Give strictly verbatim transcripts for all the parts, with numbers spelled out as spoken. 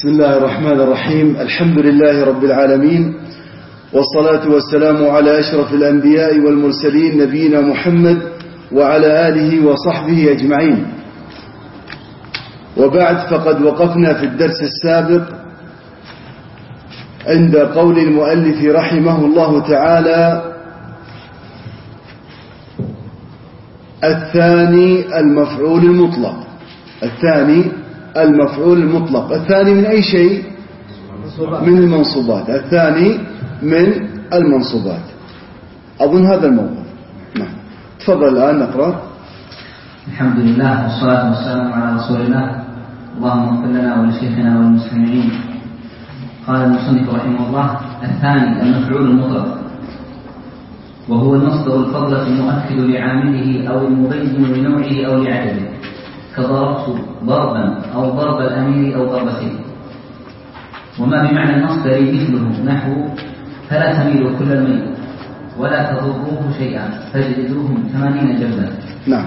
بسم الله الرحمن الرحيم. الحمد لله رب العالمين، والصلاة والسلام على أشرف الأنبياء والمرسلين نبينا محمد وعلى آله وصحبه أجمعين. وبعد، فقد وقفنا في الدرس السابق عند قول المؤلف رحمه الله تعالى: الثاني المفعول المطلق. الثاني المفعول المطلق. الثاني من أي شيء؟ من المنصوبات. الثاني من المنصوبات. أظن هذا الموضوع. نعم، تفضل الآن نقرأ. الحمد لله والصلاة والسلام على رسول الله. اللهم اغفر لنا ولشيخنا والمستمعين. قال المصنف رحمه الله: الثاني المفعول المطلق، وهو المصدر الفضلة المؤكد لعامله أو المبين لنوعه أو لعدده، كضربت ضربا أو ضرب الأمير أو ضربتين. وما بمعنى المصدر مثله نحو: فلا تميلوا كل الميل ولا تضروه شيئا فاجلدوهم ثمانين جلدا. نعم.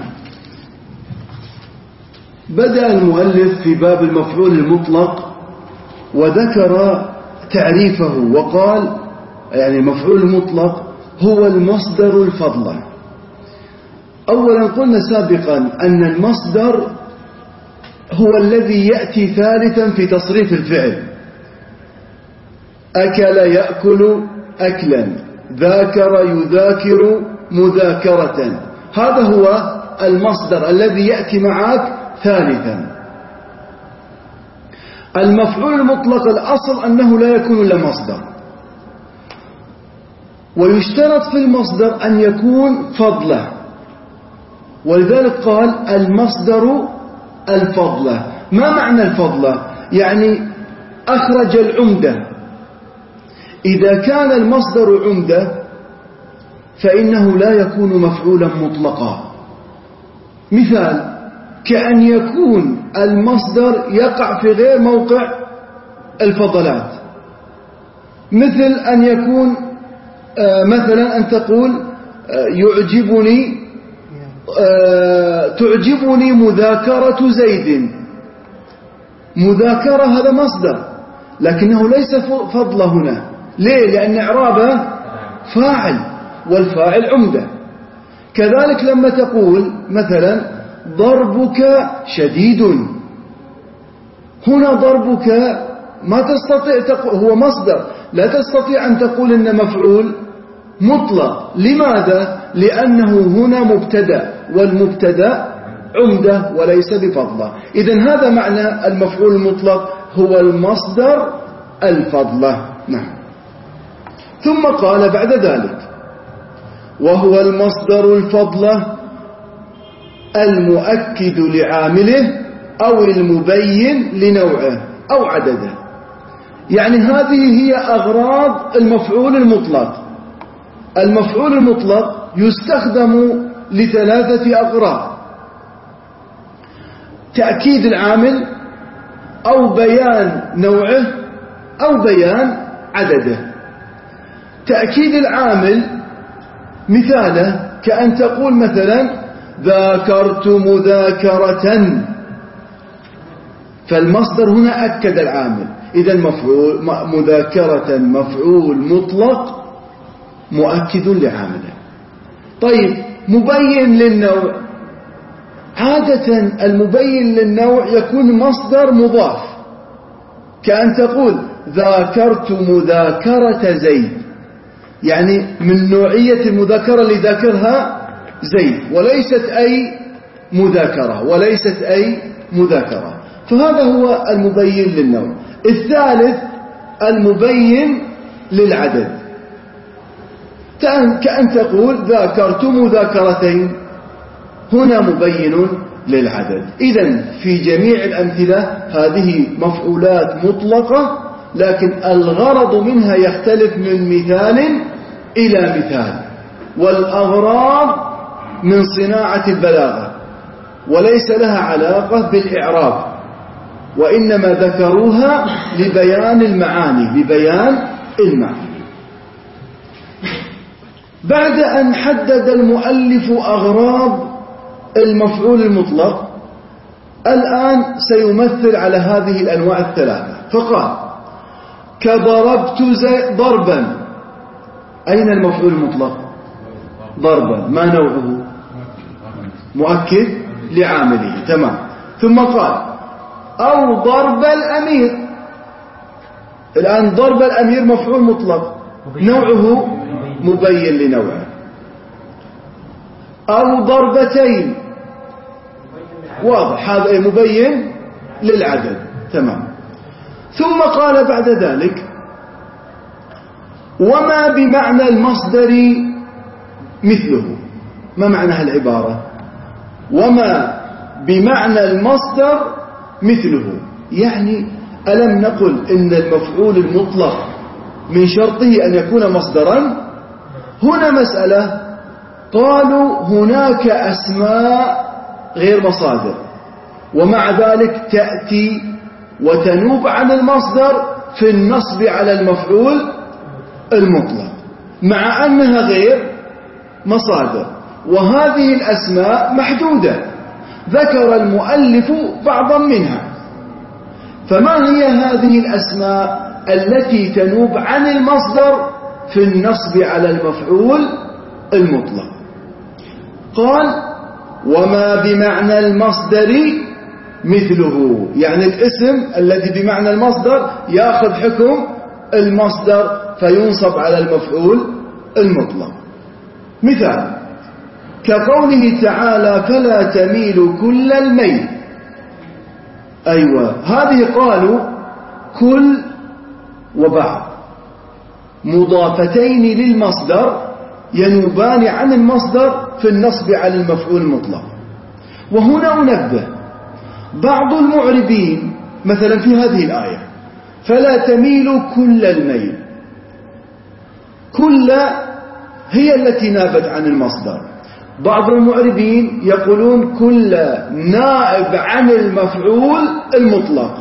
بدأ المؤلف في باب المفعول المطلق وذكر تعريفه وقال: يعني المفعول المطلق هو المصدر الفضلة. أولا قلنا سابقا أن المصدر هو الذي يأتي ثالثا في تصريف الفعل. أكل يأكل أكلا، ذاكر يذاكر مذاكرة. هذا هو المصدر الذي يأتي معك ثالثا. المفعول المطلق الأصل أنه لا يكون إلا مصدر، ويشترط في المصدر أن يكون فضله، ولذلك قال المصدر الفضلة. ما معنى الفضلة؟ يعني أخرج العمدة. إذا كان المصدر عمدة فإنه لا يكون مفعولا مطلقا. مثال: كأن يكون المصدر يقع في غير موقع الفضلات، مثل أن يكون مثلا أن تقول يعجبني تعجبني مذاكرة زيد. مذاكرة هذا مصدر، لكنه ليس فضل هنا. ليه؟ لأن إعرابه فاعل، والفاعل عمدة. كذلك لما تقول مثلا ضربك شديد، هنا ضربك ما تستطيع تقول هو مصدر، لا تستطيع أن تقول إن مفعول مطلق. لماذا؟ لأنه هنا مبتدأ، والمبتدأ عمدة وليس بفضلة. إذن هذا معنى المفعول المطلق، هو المصدر الفضلة. نعم. ثم قال بعد ذلك: وهو المصدر الفضلة المؤكد لعامله أو المبين لنوعه أو عدده. يعني هذه هي أغراض المفعول المطلق. المفعول المطلق يستخدم لثلاثة أغراض: تأكيد العامل، أو بيان نوعه، أو بيان عدده. تأكيد العامل مثاله كأن تقول مثلا ذاكرت مذاكرة، فالمصدر هنا أكد العامل. إذا مفعول مذاكرة مفعول مطلق مؤكد لعامله. طيب، مبين للنوع. عادة المبين للنوع يكون مصدر مضاف، كأن تقول ذاكرت مذاكرة زيد، يعني من نوعية المذاكرة اللي ذاكرها زيد، وليست أي مذاكرة وليست أي مذاكرة. فهذا هو المبين للنوع. الثالث المبين للعدد، كأن تقول ذاكرت مذاكرتين، هنا مبين للعدد. إذن في جميع الأمثلة هذه مفعولات مطلقة، لكن الغرض منها يختلف من مثال إلى مثال، والأغراض من صناعة البلاغة، وليس لها علاقة بالإعراب، وإنما ذكروها لبيان المعاني لبيان المعاني. بعد أن حدد المؤلف أغراض المفعول المطلق، الآن سيمثل على هذه الأنواع الثلاثة، فقال كضربت ضربا. أين المفعول المطلق؟ ضربا. ما نوعه؟ مؤكد لعامله. تمام. ثم قال أو ضرب الأمير. الآن ضرب الأمير مفعول مطلق، نوعه مبين لنوعه. أو ضربتين، واضح هذا مبين للعدد. تمام. ثم قال بعد ذلك وما بمعنى المصدر مثله. ما معنى هالعبارة وما بمعنى المصدر مثله؟ يعني ألم نقل إن المفعول المطلق من شرطه أن يكون مصدرا؟ هنا مسألة، قالوا هناك أسماء غير مصادر ومع ذلك تأتي وتنوب عن المصدر في النصب على المفعول المطلق مع أنها غير مصادر، وهذه الأسماء محدودة ذكر المؤلف بعضا منها. فما هي هذه الأسماء التي تنوب عن المصدر في النصب على المفعول المطلق؟ قال وما بمعنى المصدر مثله، يعني الاسم الذي بمعنى المصدر يأخذ حكم المصدر فينصب على المفعول المطلق. مثال كقوله تعالى فلا تميل كل الميل. أيوة، هذه قالوا كل وبعض مضافتين للمصدر ينوبان عن المصدر في النصب على المفعول المطلق. وهنا أنبه بعض المعربين مثلا في هذه الآية فلا تميل كل الميل، كل هي التي نابت عن المصدر. بعض المعربين يقولون كل نائب عن المفعول المطلق،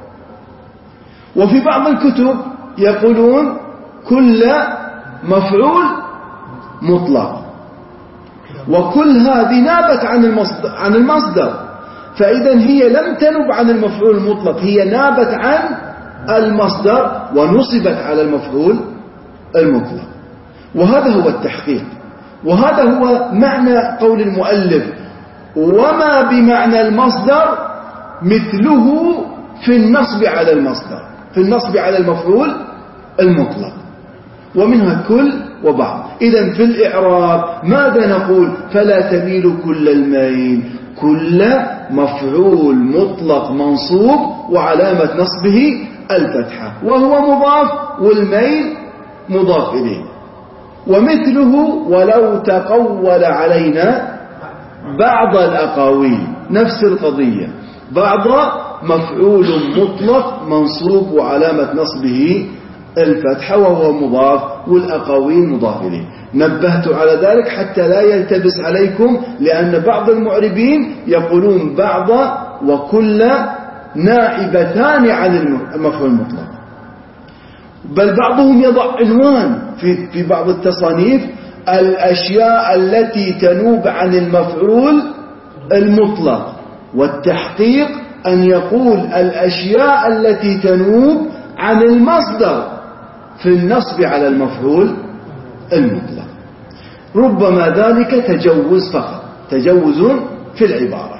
وفي بعض الكتب يقولون كل مفعول مطلق. وكل هذه نابت عن المصدر, عن المصدر فإذا هي لم تنب عن المفعول المطلق، هي نابت عن المصدر ونصبت على المفعول المطلق. وهذا هو التحقيق، وهذا هو معنى قول المؤلف وما بمعنى المصدر مثله في النصب على المصدر، في النصب على المفعول المطلق، ومنها كل وبعض. إذن في الإعراب ماذا نقول؟ فلا تميل كل الميل، كل مفعول مطلق منصوب وعلامة نصبه الفتحة وهو مضاف، والميل مضاف إليه. ومثله ولو تقول علينا بعض الأقاويل، نفس القضية، بعض مفعول مطلق منصوب وعلامة نصبه الفتحة وهو مضاف، والأقاويل مضاف إليه. نبهت على ذلك حتى لا يلتبس عليكم، لأن بعض المعربين يقولون بعض وكل نائبتان عن المفعول المطلق، بل بعضهم يضع عنوان في في بعض التصانيف الأشياء التي تنوب عن المفعول المطلق، والتحقيق أن يقول الأشياء التي تنوب عن المصدر في النصب على المفعول المطلق. ربما ذلك تجوز فقط، تجوز في العبارة.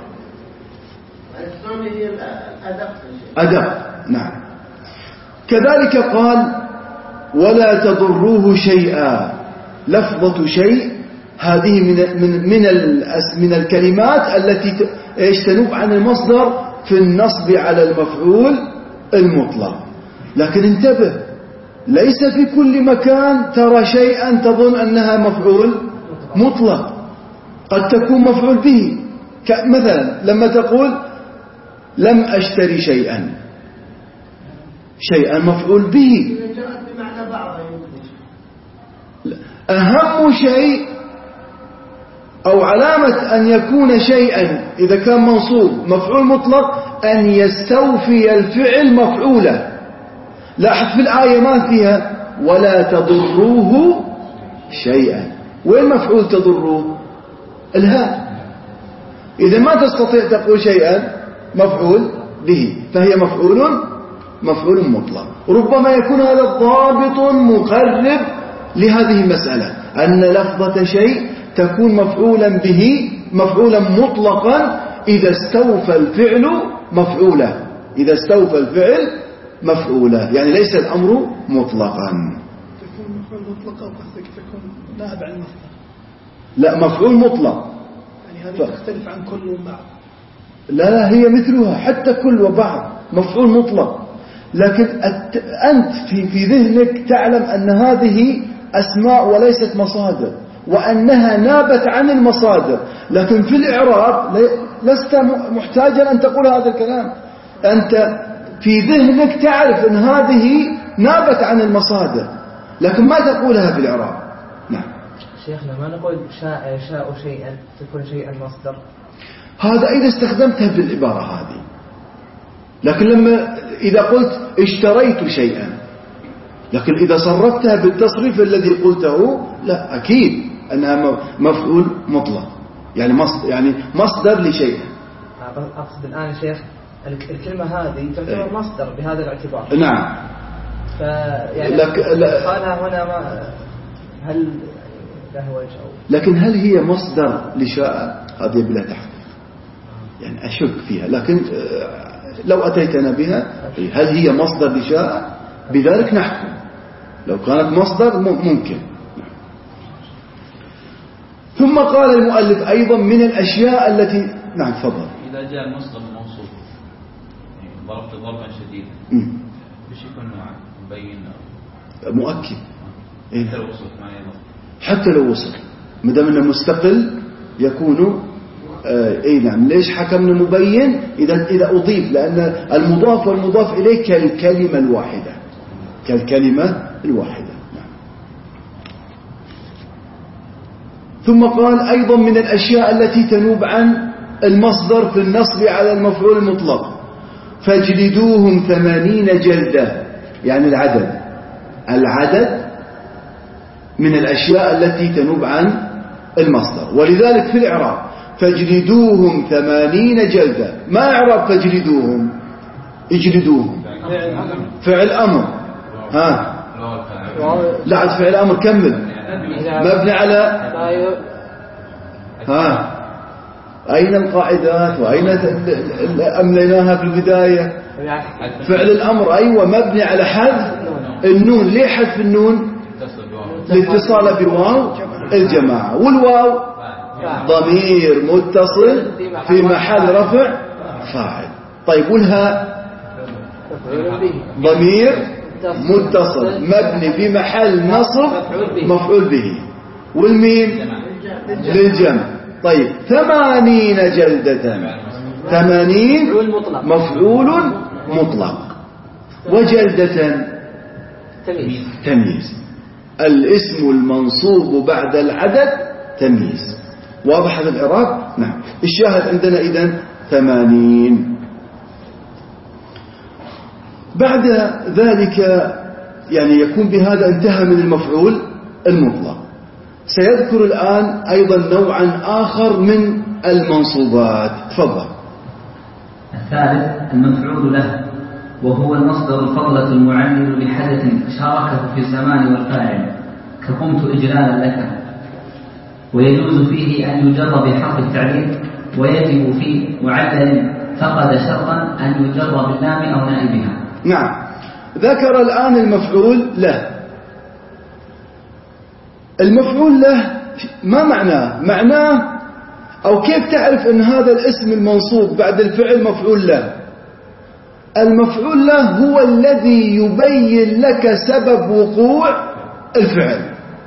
أدق. نعم. كذلك قال ولا تضروه شيئا. لفظة شيء هذه من من من, من الكلمات التي تنوب عن المصدر في النصب على المفعول المطلق. لكن انتبه، ليس في كل مكان ترى شيئا تظن أنها مفعول مطلق، قد تكون مفعول به. مثلا لما تقول لم أشتري شيئا، شيئا مفعول به. أهم شيء أو علامة أن يكون شيئا إذا كان منصوب مفعول مطلق أن يستوفي الفعل مفعولا. لاحظ في الآية ما فيها ولا تضروه شيئا، وين مفعول تضروه؟ الهاء. إذا ما تستطيع تقول شيئا مفعول به، فهي مفعول مفعول مطلق. ربما يكون هذا الضابط مقرب لهذه المسألة، أن لفظة شيء تكون مفعولا به مفعولا مطلقا إذا استوفى الفعل مفعولا، إذا استوفى الفعل مفعولا، يعني ليس الأمر مطلقا. تكون مفعول مطلق أو قصدك تكون نائب عن المصدر؟ لا، مفعول مطلق. يعني هذه ف... تختلف عن كل وبعض. لا لا، هي مثلها، حتى كل وبعض مفعول مطلق. لكن أنت في في ذهنك تعلم أن هذه أسماء وليست مصادر، وأنها نابت عن المصادر، لكن في الإعراب لست محتاجا أن تقول هذا الكلام. أنت في ذهنك تعرف أن هذه نابت عن المصادر، لكن ما تقولها في الإعراب. نعم شيخنا، ما نقول شاء يشاء شيئا تكون شيئا مصدر، هذا إذا استخدمتها بالعبارة هذه. لكن لما إذا قلت اشتريت شيئا، لكن إذا صرفتها بالتصريف الذي قلته، لا، أكيد أنها مفعول مطلق، يعني مصدر، يعني مصدر لشيء. أقصد الآن شيخ الكلمة هذه تعتبر مصدر بهذا الاعتبار. نعم. فيعني لك قالها هنا ما هل له وجه؟ لكن هل هي مصدر لشاء؟ هذه بلا تحقيق، يعني أشك فيها. لكن لو أتيتنا بها، هل هي مصدر لشاء؟ بذلك نحكم. لو كانت مصدر ممكن. ثم قال المؤلف أيضا من الأشياء التي نعم تفضل. إذا جاء المصدر الموصوف ضربت ضربا شديدا بش يكون نوع مبين مؤكد؟ حتى لو وصل ما يضرب، حتى لو وصل ما دام انه مستقل يكون آه اي نعم. ليش حكمنا مبين؟ اذا اذا اضيف، لان المضاف والمضاف اليه كالكلمه الواحده، كالكلمه الواحده. نعم. ثم قال ايضا من الاشياء التي تنوب عن المصدر في النصب على المفعول المطلق: فاجلدوهم ثمانين جلدة، يعني العدد. العدد من الأشياء التي تنوب عن المصدر، ولذلك في الإعراب فاجلدوهم ثمانين جلدة. ما إعراب فاجلدوهم؟ اجلدوهم فعل أمر. ها لا، عاد فعل أمر، كمل. مبني على ها أين القاعدات وأين أمليناها في البداية؟ فعل الأمر أيوة مبني على حذف النون. ليه حذف النون؟ لاتصال بواو الجماعة، والواو ضمير متصل في محل رفع فاعل. طيب والهاء ضمير متصل مبني في محل نصب مفعول به، والميم للجمع. طيب ثمانين جلدة، ثمانين مفعول مطلق، وجلدة تمييز. الاسم المنصوب بعد العدد تمييز. واضح هذا الإعراب؟ نعم. الشاهد عندنا إذن ثمانين. بعد ذلك يعني يكون بهذا انتهى من المفعول المطلق. سيذكر الآن أيضا نوعا آخر من المنصوبات. تفضل. الثالث المفعول له، وهو المصدر الفضلة المعمل لحدث شاركه في الزمان والفاعل، كقمت إجلالا لك. ويجوز فيه أن يجر بحرف التعليل، ويجب في معدل فقد شرطا أن يجر باللام أو نائبها. نعم. ذكر الآن المفعول له. المفعول له ما معناه؟ معناه أو كيف تعرف أن هذا الاسم المنصوب بعد الفعل مفعول له؟ المفعول له هو الذي يبين لك سبب وقوع الفعل.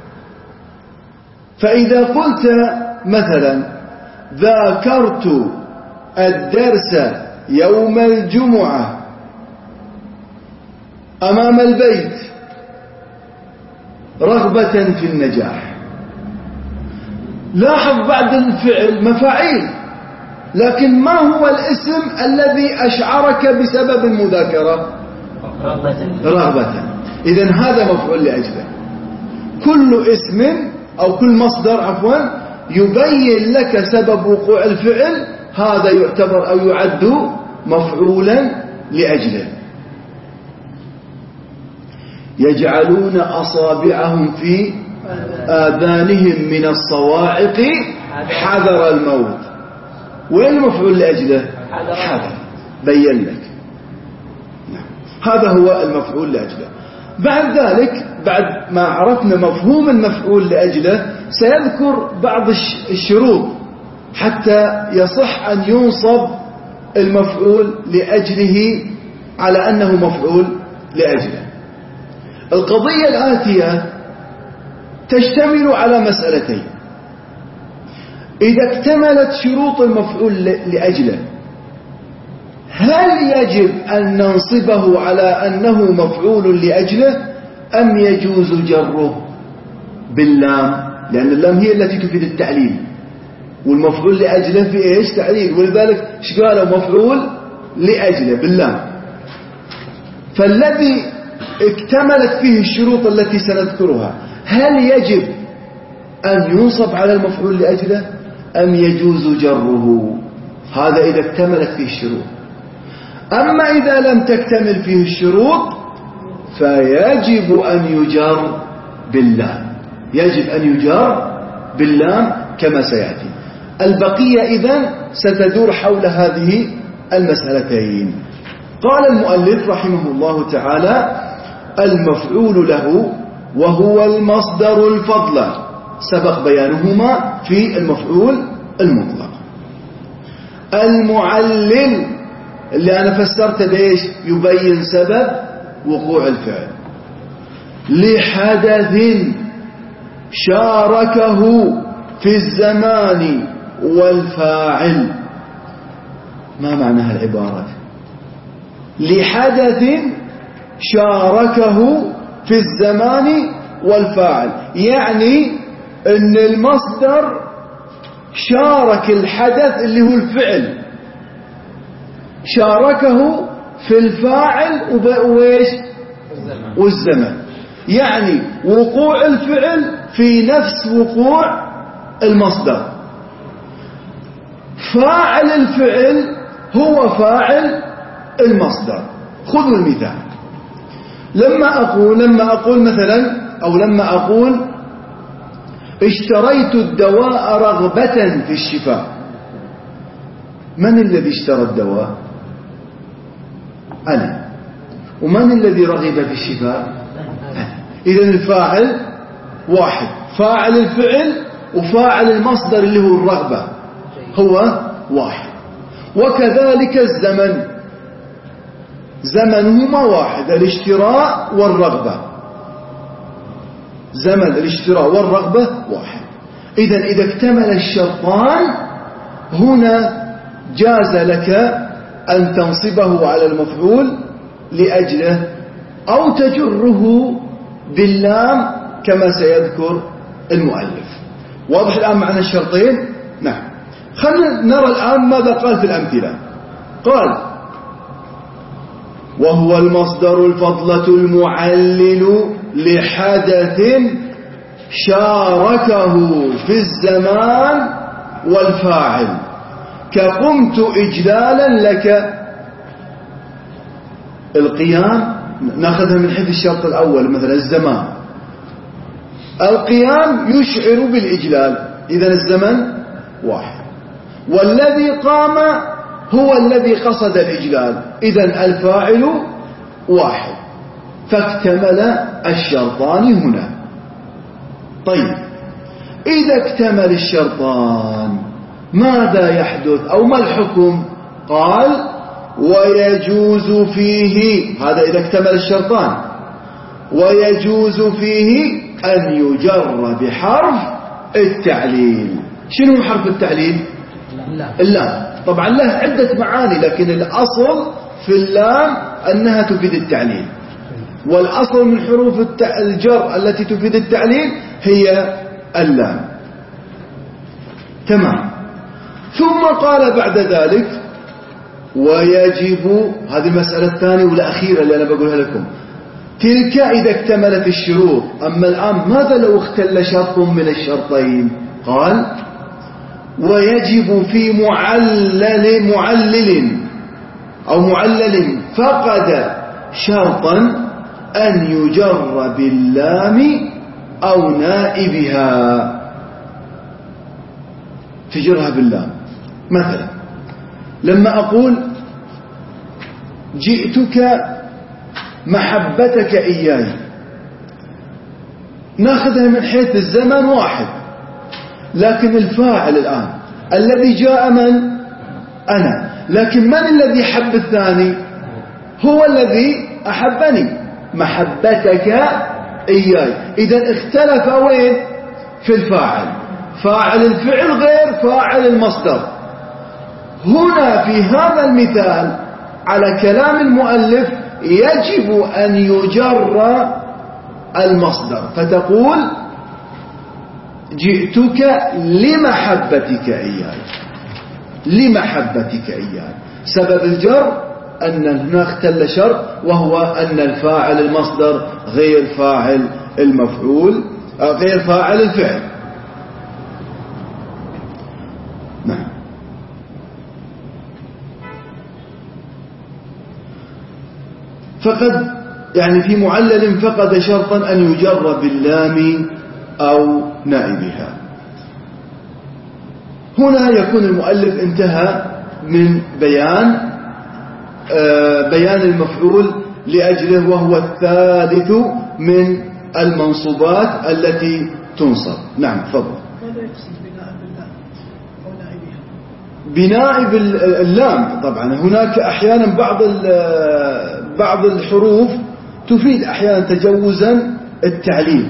فإذا قلت مثلا ذاكرت الدرس يوم الجمعة أمام البيت رغبة في النجاح، لاحظ بعد الفعل مفاعيل، لكن ما هو الاسم الذي أشعرك بسبب المذاكرة؟ رغبة. إذن هذا مفعول لأجله. كل اسم أو كل مصدر عفوا يبين لك سبب وقوع الفعل، هذا يعتبر أو يعد مفعولا لأجله. يجعلون أصابعهم في آذانهم من الصواعق حذر الموت. وين المفعول لأجله؟ حذر. بين لك. هذا هو المفعول لأجله. بعد ذلك بعد ما عرفنا مفهوم المفعول لأجله سيذكر بعض الشروط حتى يصح أن ينصب المفعول لأجله على أنه مفعول لأجله. القضية الآتية تشتمل على مسألتين. إذا اكتملت شروط المفعول لأجله هل يجب أن ننصبه على أنه مفعول لأجله أم يجوز جره باللام؟ لأن اللام هي التي تفيد التعليل، والمفعول لأجله في إيش؟ تعليل. ولذلك ايش قالوا؟ مفعول لأجله باللام. فالذي اكتملت فيه الشروط التي سنذكرها هل يجب أن ينصب على المفعول لأجله أم يجوز جره؟ هذا إذا اكتملت فيه الشروط. أما إذا لم تكتمل فيه الشروط فيجب أن يجر باللام، يجب أن يجر باللام كما سيأتي. البقية إذن ستدور حول هذه المسألتين. قال المؤلف رحمه الله تعالى: المفعول له وهو المصدر الفضل، سبق بيانهما في المفعول المطلق. المعلل اللي أنا فسرت بإيش؟ يبين سبب وقوع الفعل. لحدث شاركه في الزمان والفاعل. ما معنى العبارة؟ لحدث شاركه في الزمان والفاعل، يعني أن المصدر شارك الحدث اللي هو الفعل، شاركه في الفاعل وإيش؟ والزمن. يعني وقوع الفعل في نفس وقوع المصدر. فاعل الفعل هو فاعل المصدر. خذوا المثال. لما أقول لما أقول مثلا أو لما أقول اشتريت الدواء رغبة في الشفاء، من الذي اشترى الدواء؟ أنا. ومن الذي رغب في الشفاء؟ أنا. إذن الفاعل واحد، فاعل الفعل وفاعل المصدر اللي هو الرغبة هو واحد. وكذلك الزمن، زمنهما واحد، الاشتراء والرغبة. زمن الاشتراء والرغبة واحد. إذن إذا اكتمل الشرطان هنا جاز لك أن تنصبه على المفعول لأجله أو تجره باللام كما سيذكر المؤلف. واضح الآن معنى الشرطين؟ نعم. خلينا نرى الآن ماذا قال في الأمثلة. قال: وهو المصدر الفضلة المعلل لحدث شاركه في الزمان والفاعل، كقمت إجلالا لك. القيام ناخذها من حيث الشرط الأول، مثلا الزمان. القيام يشعر بالإجلال، إذن الزمن واحد. والذي قام هو الذي قصد الإجلال، إذن الفاعل واحد. فاكتمل الشرطان هنا. طيب، إذا اكتمل الشرطان ماذا يحدث أو ما الحكم؟ قال: ويجوز فيه، هذا إذا اكتمل الشرطان، ويجوز فيه أن يجر بحرف التعليل. شنو حرف التعليل؟ اللام. طبعا له عدة معاني، لكن الأصل في اللام أنها تفيد التعليل، والأصل من حروف الجر التي تفيد التعليل هي اللام. تمام. ثم قال بعد ذلك: ويجب، هذه المسألة الثانية والأخيرة اللي أنا بقولها لكم. تلك إذا اكتملت الشروط. أما الآن ماذا لو اختل شرط من الشرطين؟ قال: ويجب في معلل معلل أو معلل فقد شرطا أن يجر باللام أو نائبها، تجرها باللام. مثلا لما أقول جئتك محبتك إياي، ناخذها من حيث الزمن واحد، لكن الفاعل الآن الذي جاء من؟ أنا، لكن من الذي حب الثاني؟ هو الذي أحبني، محبتك إياي. إذا اختلف وين؟ في الفاعل، فاعل الفعل غير فاعل المصدر. هنا في هذا المثال على كلام المؤلف يجب أن يجر المصدر، فتقول جئتك لمحبتك إياي، لمحبتك إياي. سبب الجر أن هنا اختل شرط، وهو أن الفاعل المصدر غير فاعل المفعول، غير فاعل الفعل. نعم. فقد يعني في معلل فقد شرطا أن يجر باللام أو نائبها. هنا يكون المؤلف انتهى من بيان بيان المفعول لأجله، وهو الثالث من المنصوبات التي تنصب. نعم تفضل. ماذا يقصد بناء باللام أو نائبها؟ بناء باللام طبعا هناك أحيانا بعض بعض الحروف تفيد أحيانا تجوزا التعليل،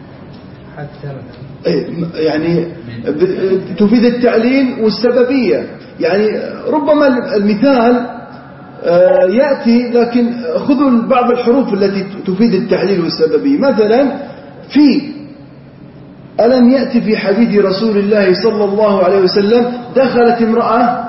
يعني تفيد التعليل والسببية. يعني ربما المثال يأتي، لكن خذوا بعض الحروف التي تفيد التعليل والسببية. مثلا في ألم يأتي في حديث رسول الله صلى الله عليه وسلم دخلت امرأة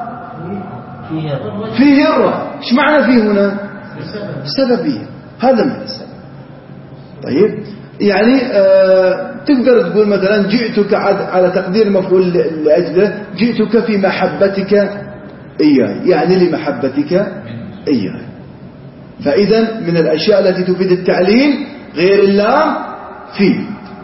في هرة. ايش معنى في هنا؟ سببية، هذا من السبب. طيب يعني آه تقدر تقول مثلا جئتك على تقدير مفعول لأجله، جئتك في محبتك إياي، يعني لمحبتك إياي. فإذا من الأشياء التي تفيد التعليل غير اللام في،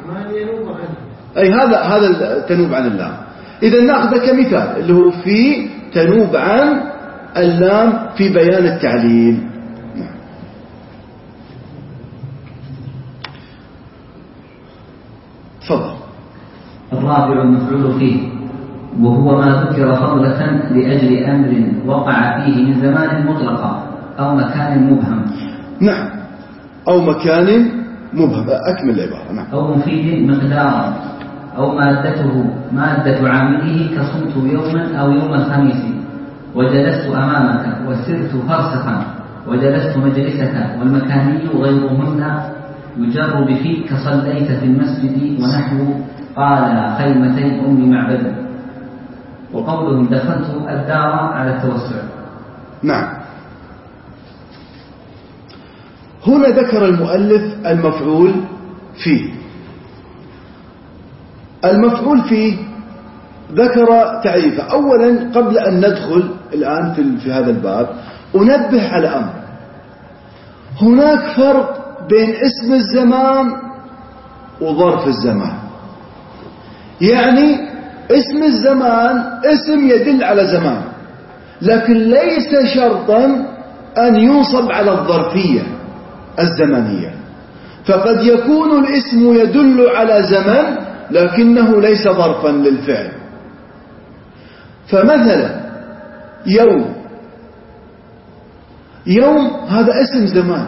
أي هذا هذا تنوب عن اللام. إذا نأخذ كمثال اللي هو في تنوب عن اللام في بيان التعليل. تفضل. الرابع المفعول فيه، وهو ما ذكر فضلة لأجل أمر وقع فيه من زمان مطلقا أو مكان مبهم. نعم، أو مكان مبهم. أكمل العبارة. نعم. أو مفيد مقدارا، أو مادته مادة عامله كصمت يوما أو يوم الخميس، وجلست أمامك وسرت فرسخا، وجلست مجلسك، والمكاني غيرهن يجر بفي كصليت في المسجد، ونحو قال خيمتي أم معبد. وقولهم دخلت الدار على التوسع. نعم. هنا ذكر المؤلف المفعول فيه. المفعول فيه ذكر تعريفه. أولا قبل أن ندخل الآن في, في هذا الباب أنبه على أمر. هناك فرق بين اسم الزمان وظرف الزمان. يعني اسم الزمان اسم يدل على زمان، لكن ليس شرطا أن ينصب على الظرفية الزمنية. فقد يكون الاسم يدل على زمن لكنه ليس ظرفا للفعل. فمثلا يوم، يوم هذا اسم زمان،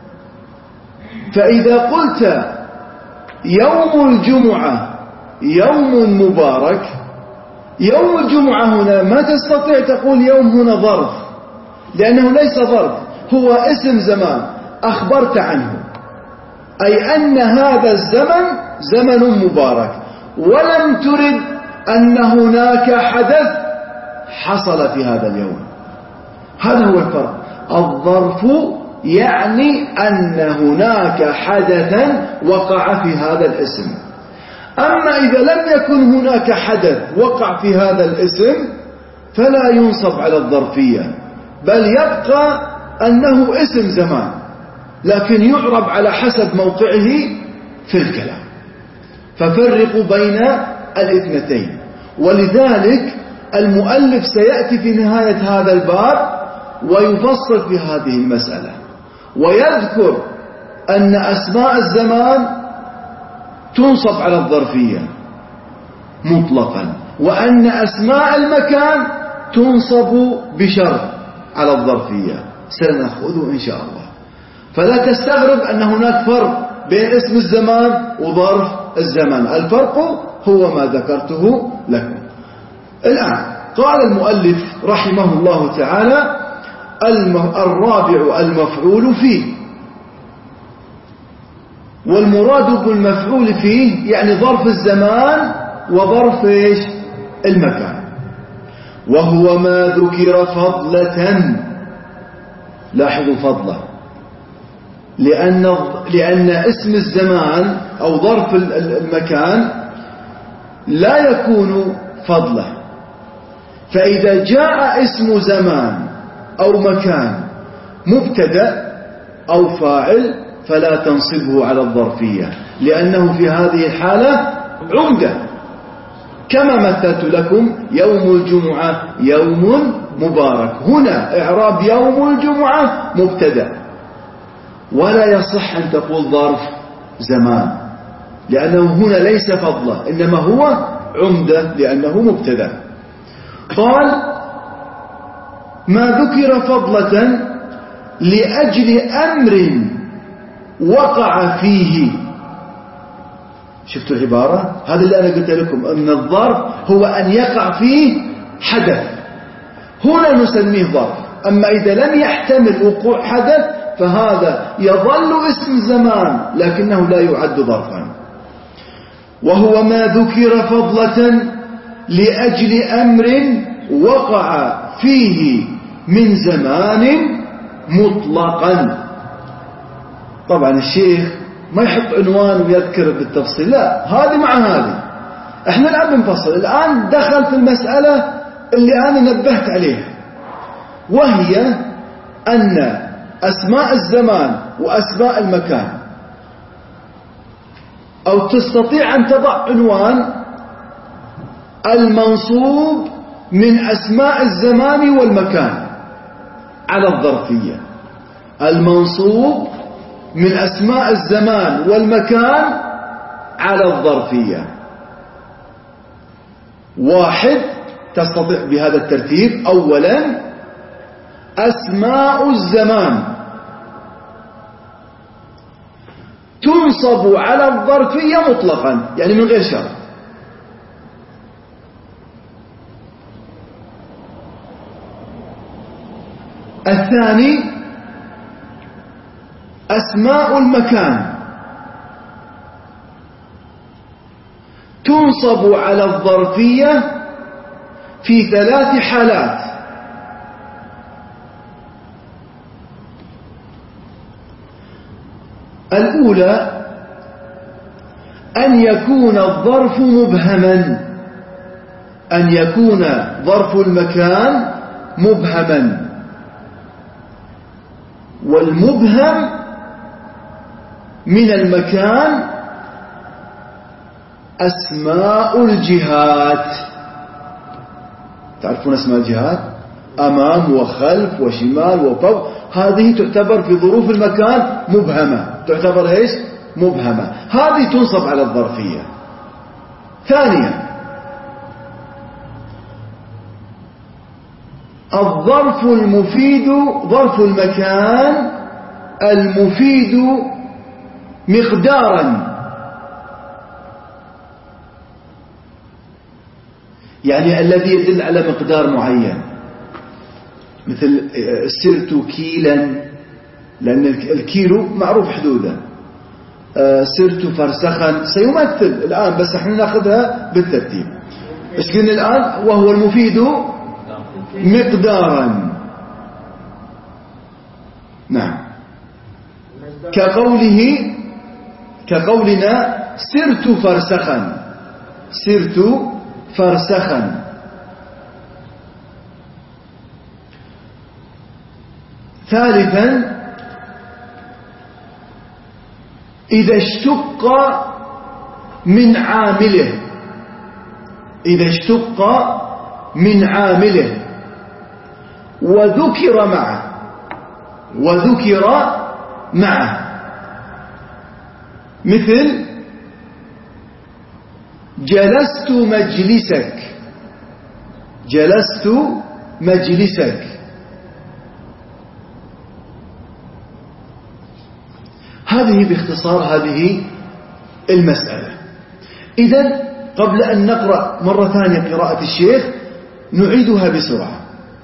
فإذا قلت يوم الجمعة يوم مبارك، يوم الجمعة هنا ما تستطيع تقول يوم هنا ظرف، لأنه ليس ظرف، هو اسم زمان أخبرت عنه، أي أن هذا الزمن زمن مبارك، ولم ترد أن هناك حدث حصل في هذا اليوم. هذا هو الفرق. الظرف يعني أن هناك حدثا وقع في هذا الاسم. أما إذا لم يكن هناك حدث وقع في هذا الاسم فلا ينصب على الظرفية، بل يبقى أنه اسم زمان لكن يعرب على حسب موقعه في الكلام. ففرقوا بين الاثنتين. ولذلك المؤلف سيأتي في نهاية هذا الباب ويفصل في هذه المسألة ويذكر أن أسماء الزمان تنصب على الظرفية مطلقا، وأن أسماء المكان تنصب بشرط على الظرفية، سنأخذه إن شاء الله. فلا تستغرب أن هناك فرق بين اسم الزمان وظرف الزمان، الفرق هو ما ذكرته لكم. الآن قال المؤلف رحمه الله تعالى: الرابع المفعول فيه. والمراد بالمفعول فيه يعني ظرف الزمان وظرف إيش؟ المكان. وهو ما ذكر فضلة، لاحظوا فضلة، لأن, لأن اسم الزمان أو ظرف المكان لا يكون فضلة. فإذا جاء اسم زمان أو مكان مبتدأ أو فاعل فلا تنصبه على الظرفية، لأنه في هذه الحالة عمدة، كما مثلت لكم يوم الجمعة يوم مبارك. هنا إعراب يوم الجمعة مبتدأ، ولا يصح أن تقول ظرف زمان، لأنه هنا ليس فضلا إنما هو عمدة لأنه مبتدأ. قال: ما ذكر فضلة لأجل أمر وقع فيه. شفتوا العبارة؟ هذا اللي أنا قلت لكم أن الظرف هو أن يقع فيه حدث، هنا نسميه ظرف. أما إذا لم يحتمل وقوع حدث فهذا يظل اسم زمان لكنه لا يعد ظرفا. وهو ما ذكر فضلة لأجل أمر وقع فيه من زمان مطلقا. طبعا الشيخ ما يحط عنوان ويذكر بالتفصيل، لا، هذه مع هذه. احنا الآن بنفصل. الآن دخل في المسألة اللي أنا نبهت عليها، وهي أن أسماء الزمان وأسماء المكان، أو تستطيع أن تضع عنوان المنصوب من أسماء الزمان والمكان على الظرفية. المنصوب من أسماء الزمان والمكان على الظرفية. واحد، تستطيع بهذا الترتيب: أولا أسماء الزمان تنصب على الظرفية مطلقا، يعني من غير شرط. الثاني أسماء المكان تنصب على الظرفية في ثلاث حالات: الأولى أن يكون الظرف مبهما، أن يكون ظرف المكان مبهما. والمبهم من المكان أسماء الجهات. تعرفون أسماء الجهات؟ أمام وخلف وشمال وفوق، هذه تعتبر في ظروف المكان مبهمة، تعتبر إيش؟ مبهمة. هذه تنصب على الظرفية. ثانيا الظرف المفيد، ظرف المكان المفيد مقدارا، يعني الذي يدل على مقدار معين، مثل سرت كيلا، لأن الكيلو معروف حدوده. سرت فرسخا سيمثل الآن، بس احنا ناخذها بالترتيب. ايش قلنا الآن؟ وهو المفيد مقدارا. نعم، كقوله كقولنا سرت فرسخا، سرت فرسخا. ثالثا إذا اشتق من عامله إذا اشتق من عامله وذكر معه وذكر معه مثل جلست مجلسك جلست مجلسك. هذه باختصار هذه المسألة. إذن قبل أن نقرأ مرة ثانية قراءة الشيخ نعيدها بسرعة.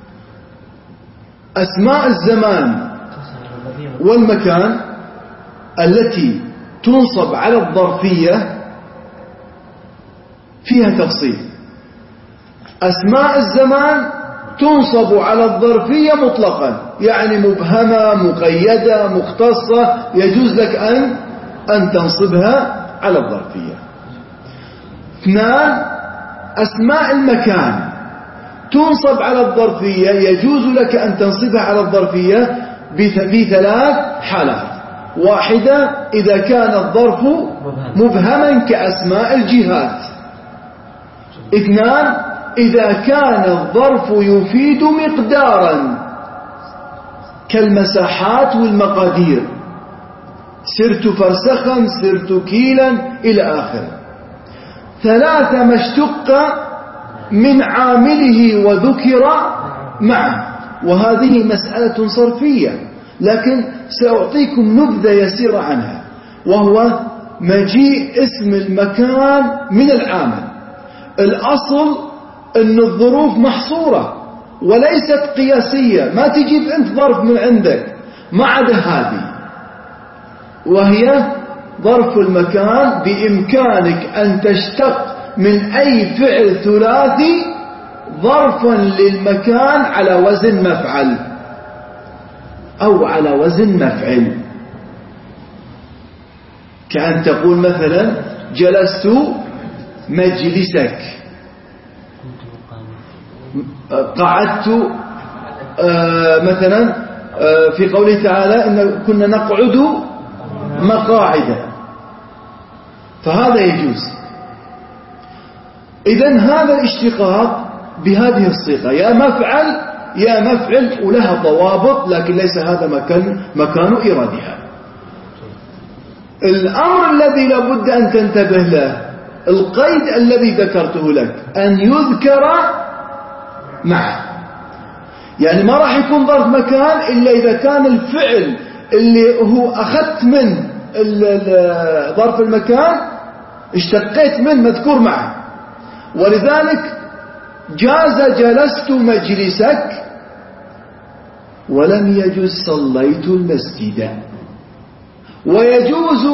أسماء الزمان والمكان التي تنصب على الظرفية فيها تفصيل. أسماء الزمان تنصب على الظرفية مطلقا، يعني مبهمة مقيدة مختصة، يجوز لك أن أن تنصبها على الظرفية. اثنان، أسماء المكان تنصب على الظرفية، يجوز لك أن تنصبها على الظرفية في ثلاث حالات. واحدة إذا كان الظرف مبهما كأسماء الجهات. اثنان إذا كان الظرف يفيد مقدارا كالمساحات والمقادير، سرت فرسخا سرت كيلا إلى آخره. ثلاثة ما اشتق من عامله وذكر معه، وهذه مسألة صرفية، لكن سأعطيكم نبذة يسيرة عنها، وهو مجيء اسم المكان من العامل. الأصل أن الظروف محصورة وليست قياسية، ما تجيب أنت ظرف من عندك ما عدا هذه، وهي ظرف المكان بإمكانك أن تشتق من أي فعل ثلاثي ظرفا للمكان على وزن مفعل أو على وزن مفعل. كأن تقول مثلا جلست مجلسك، قعدت مثلا في قوله تعالى إن كنا نقعد مقاعد، فهذا يجوز. إذن هذا الاشتقاق بهذه الصيغة يا مفعل يا مفعل، ولها ضوابط، لكن ليس هذا مكان مكان إيرادها. الأمر الذي لابد أن تنتبه له القيد الذي ذكرته لك، أن يذكر معه. يعني ما راح يكون ظرف مكان إلا إذا كان الفعل اللي هو أخذت من ظرف المكان اشتقيت من مذكور معه. ولذلك جاز جلست مجلسك ولم يجوز صليت المسجد، ويجوز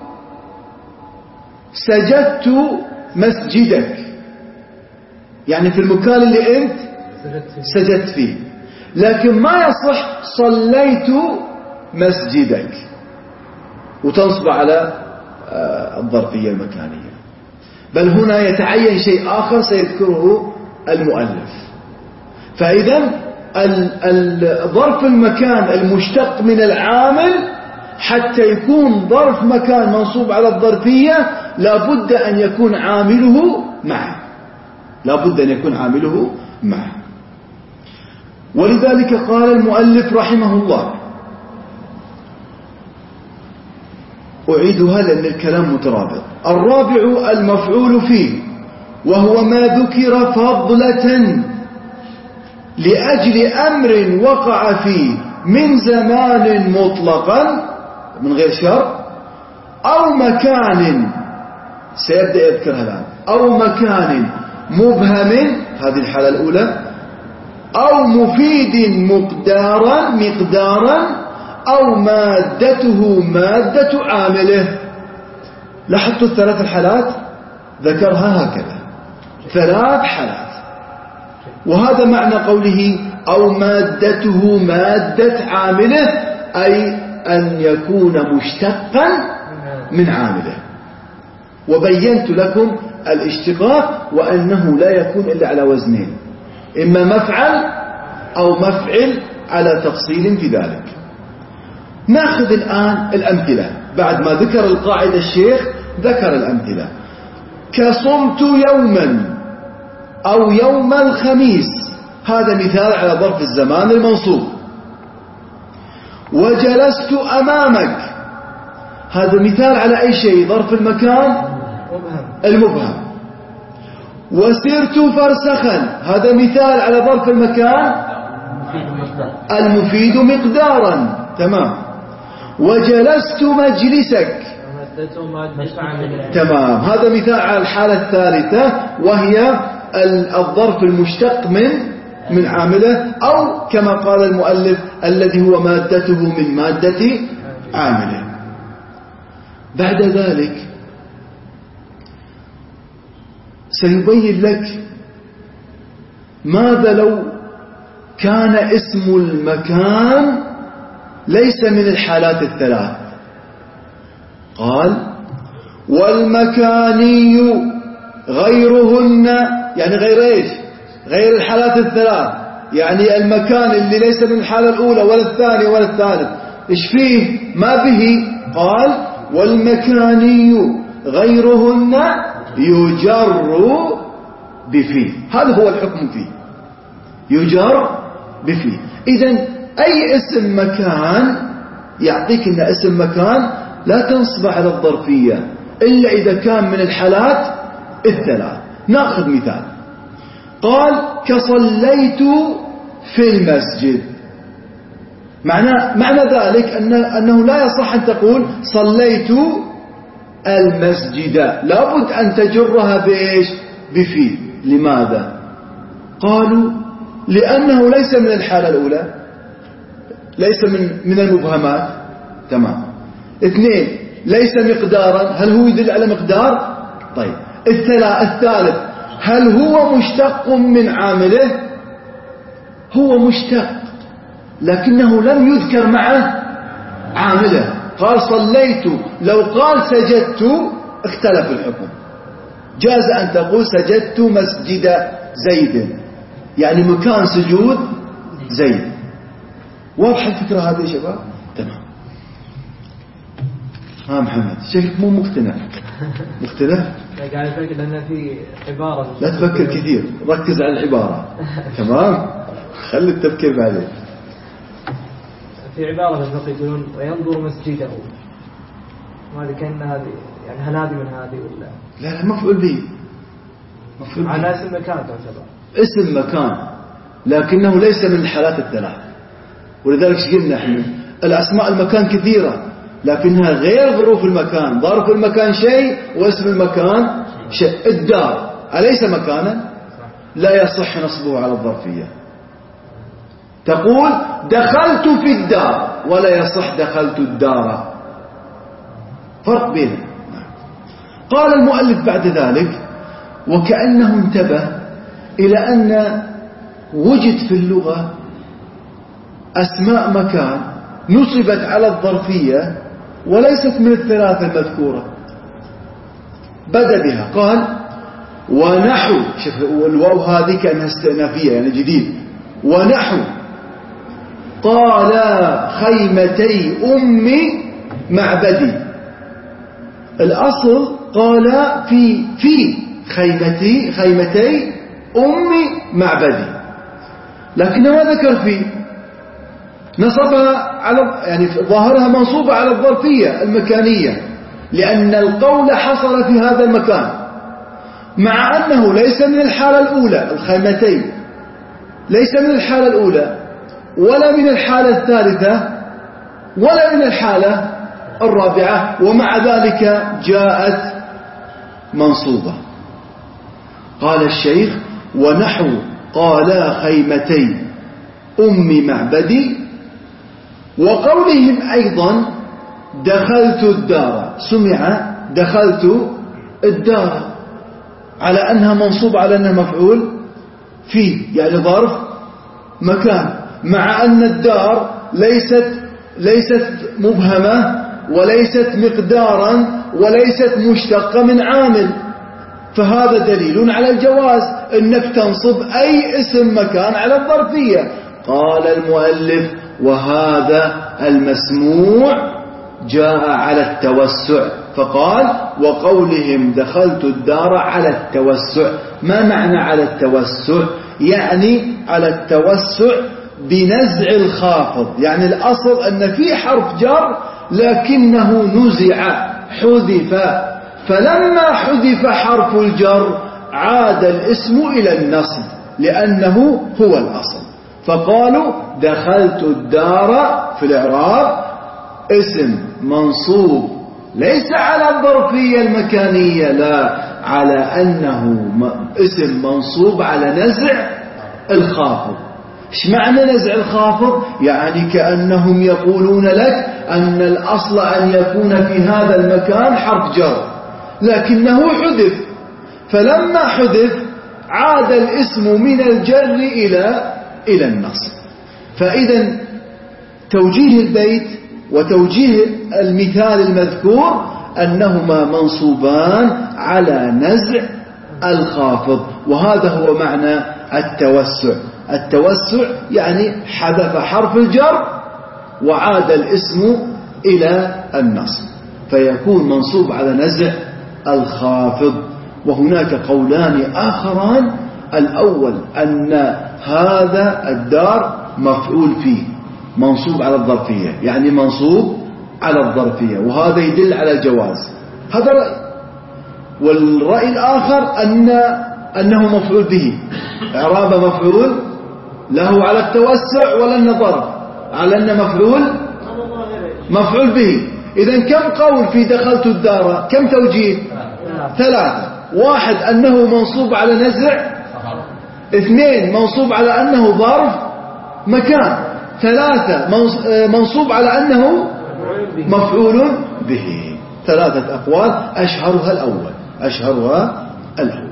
سجدت مسجدك، يعني في المكان اللي أنت سجدت فيه، لكن ما يصح صليت مسجدك وتنصب على الظرفية المكانية. بل هنا يتعين شيء آخر سيذكره المؤلف. فإذا ظرف المكان المشتق من العامل حتى يكون ظرف مكان منصوب على الظرفية لابد أن يكون عامله معه، لابد أن يكون عامله معه. ولذلك قال المؤلف رحمه الله، أعيدها لأن الكلام مترابط. الرابع المفعول فيه، وهو ما ذكر فضلة لأجل أمر وقع فيه من زمان مطلقا من غير شرط، أو مكان سيبدأ يذكرها الآن، أو مكان مبهم، هذه الحالة الأولى، أو مفيد مقدارا مقدارا، أو مادته مادة عامله. لاحظتوا الثلاث الحالات ذكرها هكذا، ثلاث حالات. وهذا معنى قوله أو مادته مادة عامله، أي أن يكون مشتقا من عامله. وبينت لكم الاشتقاق وأنه لا يكون إلا على وزنين، إما مفعل أو مفعل على تفصيل في ذلك. نأخذ الآن الأمثلة بعد ما ذكر القاعدة الشيخ ذكر الأمثلة. كصمت يوما أو يوم الخميس، هذا مثال على ظرف الزمان المنصوب. وجلست أمامك، هذا مثال على أي شيء؟ ظرف المكان المبهم. وسرت فرسخا، هذا مثال على ظرف المكان المفيد مقدارا. تمام. وجلست مجلسك، تمام، هذا مثال على الحالة الثالثة وهي الظرف المشتق من من عامله، أو كما قال المؤلف الذي هو مادته من مادة عامله. بعد ذلك سيبين لك ماذا لو كان اسم المكان ليس من الحالات الثلاث. قال والمكاني غيرهن، يعني غير ايش؟ غير الحالات الثلاث، يعني المكان اللي ليس من الحالة الأولى ولا الثانية ولا الثالث، ايش فيه؟ ما به. قال والمكاني غيرهن يجر بفيه، هذا هو الحكم فيه، يجر بفيه. إذن أي اسم مكان يعطيك أن اسم مكان لا تنصب على الظرفية إلا إذا كان من الحالات الثلاث. نأخذ مثال. قال كصليت في المسجد، معنى, معنى ذلك أن أنه لا يصح أن تقول صليت المسجد، لابد أن تجرها بإيش؟ بفي. لماذا؟ قالوا لأنه ليس من الحالة الأولى، ليس من من المبهمات. تمام. اثنين، ليس مقدارا، هل هو يدل على مقدار؟ طيب. الثالث، هل هو مشتق من عامله؟ هو مشتق لكنه لم يذكر معه عامله. قال صليت، لو قال سجدت اختلف الحكم. جاز أن تقول سجدت مسجد زيد، يعني مكان سجود زيد. واضح الفكرة هذه يا شباب؟ تمام. ها محمد شكلك مو مقتنع. مقتنع؟ قاعد أفكر لأن في عبارة، لا تفكر كثير، ركز على العبارة. تمام؟ خلي التفكير بعدين. في عبارة الفقه يقولون وينظر مسجده، وهذه كأن هذه يعني هل هذه من هذه ولا لا؟ لا مفعول به، مفعول به على اسم مكان تعتبر اسم مكان، لكنه ليس من الحالات الثلاث. ولذلك قلنا احنا الأسماء المكان كثيرة لكنها غير ظروف المكان. ظرف المكان شيء واسم المكان شيء. الدار أليس مكانا؟ لا يصح نصبه على الظرفية. تقول دخلت في الدار ولا يصح دخلت الدار، فرق بينهم. قال المؤلف بعد ذلك وكأنه انتبه إلى أن وجد في اللغة أسماء مكان نصبت على الظرفية وليست من الثلاثة المذكورة. بدأ بها قال ونحو، شوف الواو هذه كأنها استئنافية يعني جديد. ونحو قال خيمتي أم معبدي، الأصل قال في في خيمتي خيمتي أم معبدي، لكنه ما ذكر في، نصبها على يعني ظاهرها منصوبة على الظرفية المكانية لأن القول حصل في هذا المكان، مع أنه ليس من الحالة الأولى. الخيمتين ليس من الحالة الأولى ولا من الحالة الثالثة ولا من الحالة الرابعة، ومع ذلك جاءت منصوبة. قال الشيخ ونحو قال خيمتي أم معبدي، وقولهم أيضا دخلت الدار، سمع دخلت الدار على أنها منصوب على أنها مفعول فيه يعني ظرف مكان، مع أن الدار ليست ليست مبهمة وليست مقدارا وليست مشتقة من عامل، فهذا دليل على الجواز أنك تنصب أي اسم مكان على الظرفية. قال المؤلف وهذا المسموع جاء على التوسع، فقال وقولهم دخلت الدار على التوسع. ما معنى على التوسع؟ يعني على التوسع بنزع الخافض، يعني الأصل أن في حرف جر لكنه نزع حذف، فلما حذف حرف الجر عاد الاسم إلى النصب لأنه هو الأصل. فقالوا دخلت الدار في الإعراب اسم منصوب ليس على الظرفية المكانية، لا، على أنه اسم منصوب على نزع الخافض. ايش معنى نزع الخافض؟ يعني كأنهم يقولون لك أن الأصل أن يكون في هذا المكان حرف جر لكنه حذف، فلما حذف عاد الاسم من الجر إلى إلى النصب. فإذا توجيه البيت وتوجيه المثال المذكور أنهما منصوبان على نزع الخافض، وهذا هو معنى التوسع. التوسع يعني حذف حرف الجر وعاد الاسم إلى النصب فيكون منصوب على نزع الخافض. وهناك قولان آخران، الأول أن هذا الدار مفعول فيه منصوب على الظرفية، يعني منصوب على الظرفية، وهذا يدل على الجواز، هذا رأي. والرأي الآخر أن أنه مفعول به، إعراب مفعول له على التوسع ولن ظرف، على أن مفعول مفعول به. إذن كم قول في دخلت الدار؟ كم توجيه؟ ثلاثة. واحد أنه منصوب على نزع، اثنين منصوب على أنه ظرف مكان، ثلاثة منصوب على أنه مفعول به. ثلاثة أقوال، أشهرها الأول أشهرها الأول